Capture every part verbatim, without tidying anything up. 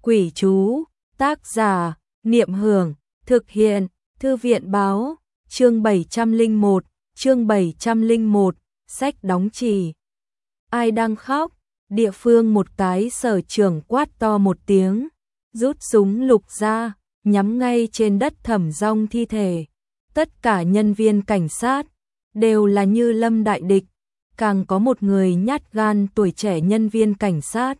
Quỷ chú, tác giả, Niệm Hưởng, thực hiện, Thư viện báo, chương bảy trăm lẻ một, chương bảy trăm lẻ một, sách đóng chì. Ai đang khóc? Địa phương một cái sở trưởng quát to một tiếng, rút súng lục ra, nhắm ngay trên đất Thẩm Dong thi thể. Tất cả nhân viên cảnh sát đều là như lâm đại địch, càng có một người nhát gan tuổi trẻ nhân viên cảnh sát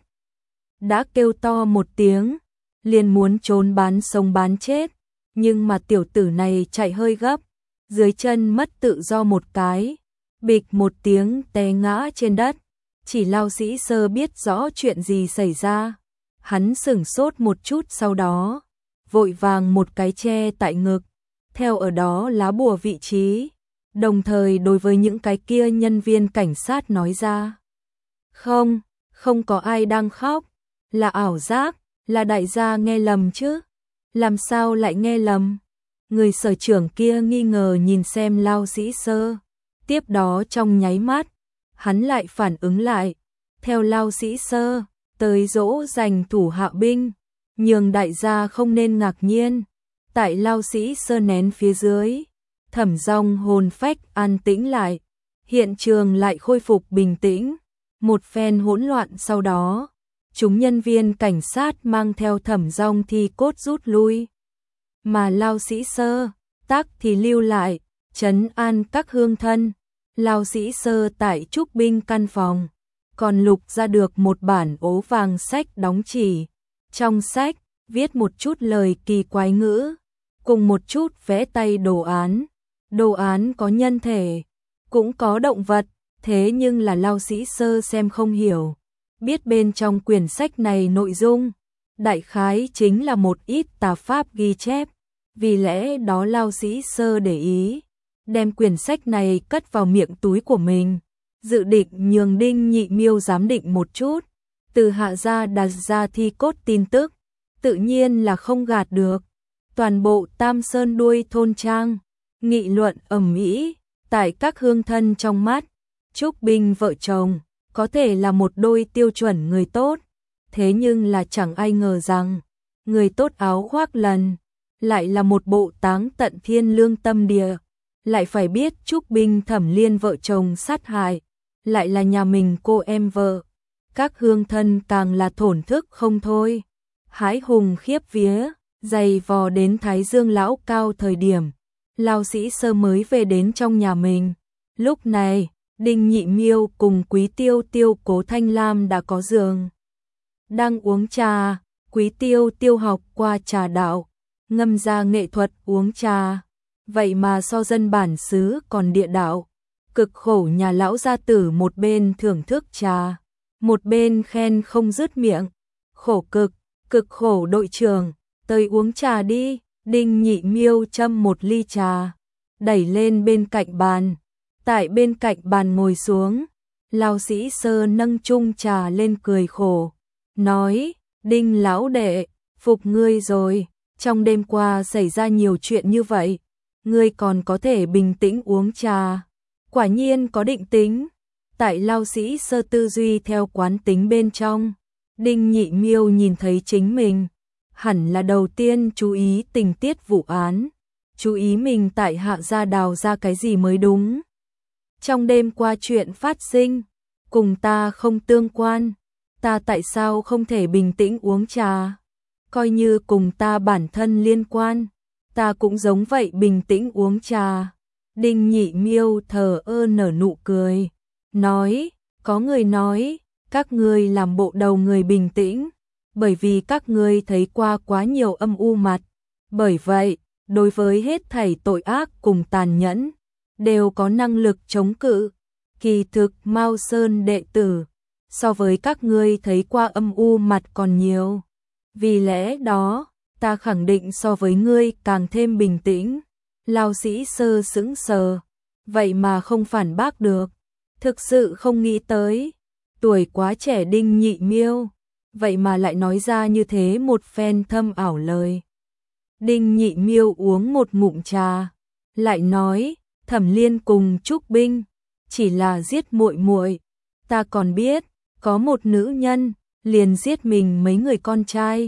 đã kêu to một tiếng, liền muốn trốn bán sống bán chết, nhưng mà tiểu tử này chạy hơi gấp, dưới chân mất tự do một cái, bịch một tiếng té ngã trên đất. Chỉ Lao Sĩ Sơ biết rõ chuyện gì xảy ra, hắn sửng sốt một chút, sau đó vội vàng một cái che tại ngực, theo ở đó lá bùa vị trí, đồng thời đối với những cái kia nhân viên cảnh sát nói ra: Không, không có ai đang khóc, là ảo giác, là đại gia nghe lầm chứ. Làm sao lại nghe lầm? Người sở trưởng kia nghi ngờ nhìn xem Lao Sĩ Sơ, tiếp đó trong nháy mắt, hắn lại phản ứng lại, theo Lao Sĩ Sơ, tới dỗ dành thủ hạ binh, nhường đại gia không nên ngạc nhiên. Tại Lao Sĩ Sơ nén phía dưới, Thẩm Dong hồn phách an tĩnh lại, hiện trường lại khôi phục bình tĩnh. Một phen hỗn loạn sau đó, chúng nhân viên cảnh sát mang theo Thẩm Dong thi cốt rút lui, mà Lao Sĩ Sơ tác thì lưu lại, trấn an các hương thân. Lao Sĩ Sơ tại trúc binh căn phòng còn lục ra được một bản ố vàng sách đóng chỉ, trong sách viết một chút lời kỳ quái ngữ, cùng một chút vẽ tay đồ án. Đồ án có nhân thể, cũng có động vật, thế nhưng là Lao Sĩ Sơ xem không hiểu, biết bên trong quyển sách này nội dung đại khái chính là một ít tà pháp ghi chép, vì lẽ đó Lao Sĩ Sơ để ý đem quyển sách này cất vào miệng túi của mình, dự định nhường Đinh Nhị Miêu giám định một chút. Từ hạ gia đặt ra thi cốt tin tức, tự nhiên là không gạt được. Toàn bộ Tam Sơn đuôi thôn trang nghị luận ầm ĩ, tại các hương thân trong mắt, Trúc Binh vợ chồng có thể là một đôi tiêu chuẩn người tốt, thế nhưng là chẳng ai ngờ rằng người tốt áo khoác lần lại là một bộ táng tận thiên lương tâm địa, lại phải biết Trúc Binh Thẩm Liên vợ chồng sát hại lại là nhà mình cô em vợ. Các hương thân càng là thổn thức không thôi, hãi hùng khiếp vía. Dày vò đến Thái Dương lão cao thời điểm, Lao Sĩ Sơ mới về đến trong nhà mình. Lúc này, Đinh Nhị Miêu cùng Quý Tiêu Tiêu Cố Thanh Lam đã có giường, đang uống trà. Quý Tiêu Tiêu học qua trà đạo, ngâm ra nghệ thuật uống trà, vậy mà so dân bản xứ còn địa đạo. Cực khổ nhà lão gia tử một bên thưởng thức trà, một bên khen không dứt miệng. Khổ cực, cực khổ đội trưởng, tới uống trà đi. Đinh Nhị Miêu châm một ly trà, đẩy lên bên cạnh bàn. Tại bên cạnh bàn ngồi xuống, Lao Sĩ Sơ nâng chung trà lên cười khổ, nói: Đinh lão đệ, phục ngươi rồi, trong đêm qua xảy ra nhiều chuyện như vậy, ngươi còn có thể bình tĩnh uống trà, quả nhiên có định tính. Tại Lao Sĩ Sơ tư duy theo quán tính bên trong, Đinh Nhị Miêu nhìn thấy chính mình hẳn là đầu tiên chú ý tình tiết vụ án, chú ý mình tại hạ gia đào ra cái gì mới đúng. Trong đêm qua chuyện phát sinh, cùng ta không tương quan, ta tại sao không thể bình tĩnh uống trà? Coi như cùng ta bản thân liên quan, ta cũng giống vậy bình tĩnh uống trà. Đinh Nhị Miêu thờ ơ nở nụ cười, nói: có người nói, các ngươi làm bộ đầu người bình tĩnh, bởi vì các ngươi thấy qua quá nhiều âm u mặt, bởi vậy, đối với hết thảy tội ác cùng tàn nhẫn, đều có năng lực chống cự. Kỳ thực Mao Sơn đệ tử, so với các ngươi thấy qua âm u mặt còn nhiều, vì lẽ đó, ta khẳng định so với ngươi càng thêm bình tĩnh. Lao Sĩ Sơ sững sờ, vậy mà không phản bác được, thực sự không nghĩ tới, tuổi quá trẻ Đinh Nhị Miêu vậy mà lại nói ra như thế một phen thâm ảo lời. Đinh Nhị Miêu uống một ngụm trà, lại nói: Thẩm Liên cùng Trúc Binh chỉ là giết muội muội, ta còn biết có một nữ nhân liền giết mình mấy người con trai,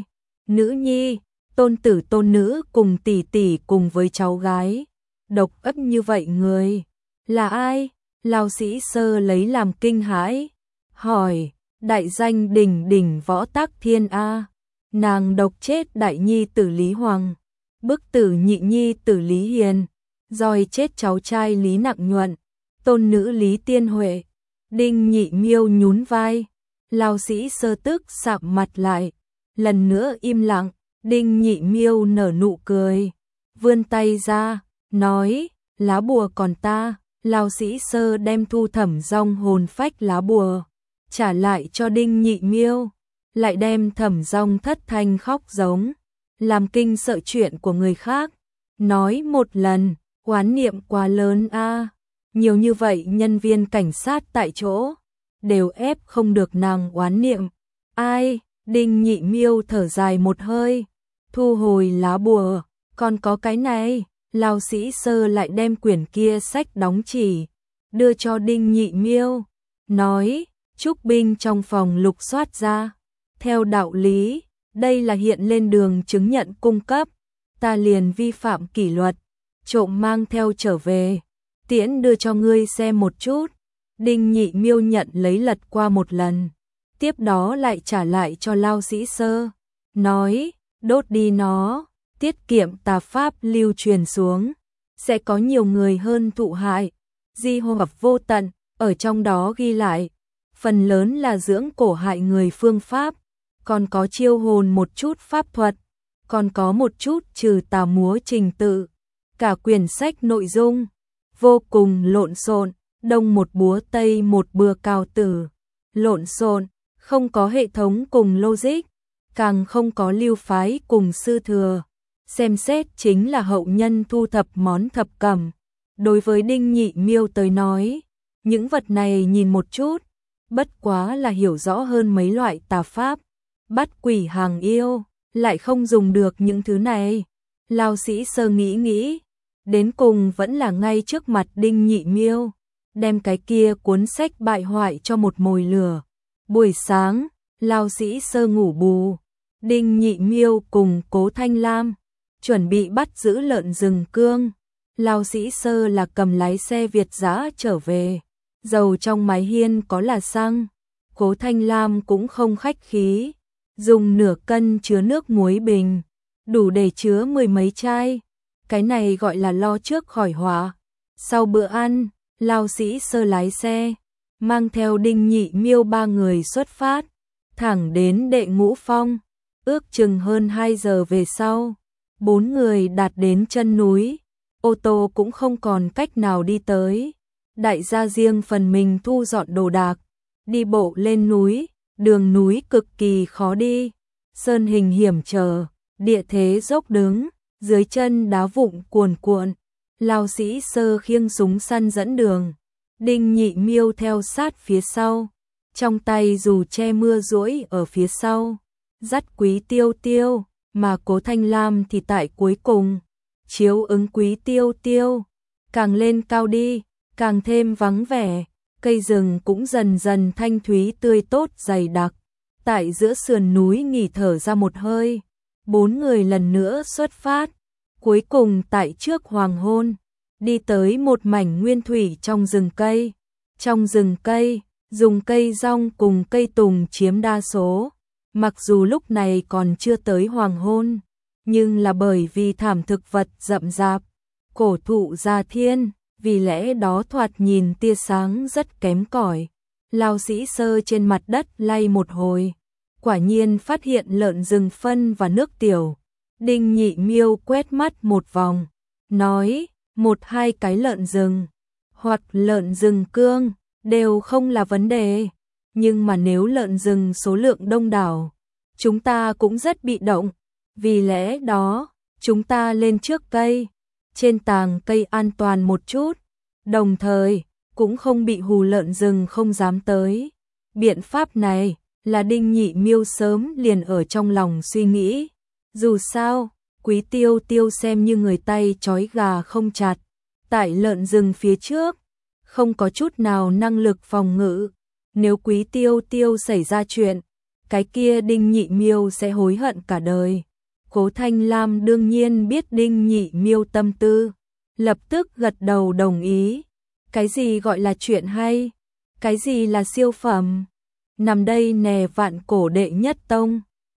nữ nhi, tôn tử tôn nữ cùng tỷ tỷ cùng với cháu gái. Độc ấp như vậy người, là ai? Lao Sĩ Sơ lấy làm kinh hãi, hỏi, đại danh đỉnh đỉnh Võ Tắc Thiên a. Nàng độc chết đại nhi tử Lý Hoàng, bức tử nhị nhi tử Lý Hiền, rồi chết cháu trai Lý Nặng Nhuận, tôn nữ Lý Tiên Huệ. Đinh Nhị Miêu nhún vai, Lao Sĩ Sơ tức sạm mặt lại, lần nữa im lặng. Đinh Nhị Miêu nở nụ cười, vươn tay ra, nói, lá bùa còn ta. Lao Sĩ Sơ đem thu thẩm dong hồn phách lá bùa trả lại cho Đinh Nhị Miêu, lại đem thẩm dong thất thanh khóc giống, làm kinh sợ chuyện của người khác. Nói một lần, oán niệm quá lớn a, nhiều như vậy nhân viên cảnh sát tại chỗ đều ép không được nàng oán niệm. Ai? Đinh Nhị Miêu thở dài một hơi, thu hồi lá bùa. Còn có cái này. Lao Sĩ Sơ lại đem quyển kia sách đóng chỉ đưa cho Đinh Nhị Miêu, nói, Trúc binh trong phòng lục soát ra. Theo đạo lý, đây là hiện lên đường chứng nhận cung cấp, ta liền vi phạm kỷ luật, trộm mang theo trở về, tiễn đưa cho ngươi xem một chút. Đinh Nhị Miêu nhận lấy lật qua một lần, tiếp đó lại trả lại cho Lao Sĩ Sơ, nói, đốt đi nó, tiết kiệm tà pháp lưu truyền xuống, sẽ có nhiều người hơn thụ hại. Di hô hợp vô tận, ở trong đó ghi lại, phần lớn là dưỡng cổ hại người phương pháp, còn có chiêu hồn một chút pháp thuật, còn có một chút trừ tà múa trình tự. Cả quyển sách nội dung vô cùng lộn xộn, đông một búa tây một bừa cao tử, lộn xộn, không có hệ thống cùng logic, càng không có lưu phái cùng sư thừa. Xem xét chính là hậu nhân thu thập món thập cẩm. Đối với Đinh Nhị Miêu tới nói, những vật này nhìn một chút, bất quá là hiểu rõ hơn mấy loại tà pháp, bắt quỷ hàng yêu, lại không dùng được những thứ này. Lao Sĩ Sơ nghĩ nghĩ, đến cùng vẫn là ngay trước mặt Đinh Nhị Miêu, đem cái kia cuốn sách bại hoại cho một mồi lửa. Buổi sáng, Lao Sĩ Sơ ngủ bù, Đinh Nhị Miêu cùng Cố Thanh Lam chuẩn bị bắt giữ lợn rừng cương. Lao Sĩ Sơ là cầm lái xe Việt dã trở về, dầu trong mái hiên có là xăng. Cố Thanh Lam cũng không khách khí, dùng nửa cân chứa nước muối bình, đủ để chứa mười mấy chai. Cái này gọi là lo trước khỏi họa. Sau bữa ăn, Lao Sĩ Sơ lái xe, mang theo Đinh Nhị Miêu ba người xuất phát, thẳng đến Đệ Ngũ Phong. Ước chừng hơn hai giờ về sau, bốn người đạt đến chân núi, ô tô cũng không còn cách nào đi tới. Đại gia riêng phần mình thu dọn đồ đạc, đi bộ lên núi, đường núi cực kỳ khó đi, sơn hình hiểm trở, địa thế dốc đứng, dưới chân đá vụn cuồn cuộn. Lao Sĩ Sơ khiêng súng săn dẫn đường, Đinh Nhị Miêu theo sát phía sau, trong tay dù che mưa duỗi ở phía sau, dắt Quý Tiêu Tiêu, mà Cố Thanh Lam thì tại cuối cùng, chiếu ứng Quý Tiêu Tiêu. Càng lên cao đi, càng thêm vắng vẻ, cây rừng cũng dần dần thanh thúy tươi tốt dày đặc. Tại giữa sườn núi nghỉ thở ra một hơi, bốn người lần nữa xuất phát. Cuối cùng tại trước hoàng hôn, đi tới một mảnh nguyên thủy trong rừng cây. Trong rừng cây, dùng cây rong cùng cây tùng chiếm đa số. Mặc dù lúc này còn chưa tới hoàng hôn, nhưng là bởi vì thảm thực vật rậm rạp, cổ thụ gia thiên, vì lẽ đó thoạt nhìn tia sáng rất kém cỏi. Lao Sĩ Sơ trên mặt đất lay một hồi, quả nhiên phát hiện lợn rừng phân và nước tiểu. Đinh Nhị Miêu quét mắt một vòng, nói, một hai cái lợn rừng, hoặc lợn rừng cương, đều không là vấn đề. Nhưng mà nếu lợn rừng số lượng đông đảo, chúng ta cũng rất bị động. Vì lẽ đó, chúng ta lên trước cây, trên tàng cây an toàn một chút, đồng thời cũng không bị hù lợn rừng không dám tới. Biện pháp này là Đinh Nhị Miêu sớm liền ở trong lòng suy nghĩ. Dù sao, Quý Tiêu Tiêu xem như người tay trói gà không chặt, tại lợn rừng phía trước, không có chút nào năng lực phòng ngự. Nếu Quý Tiêu Tiêu xảy ra chuyện, cái kia Đinh Nhị Miêu sẽ hối hận cả đời. Cố Thanh Lam đương nhiên biết Đinh Nhị Miêu tâm tư, lập tức gật đầu đồng ý. Cái gì gọi là chuyện hay? Cái gì là siêu phẩm? Nằm đây nè vạn cổ đệ nhất tông.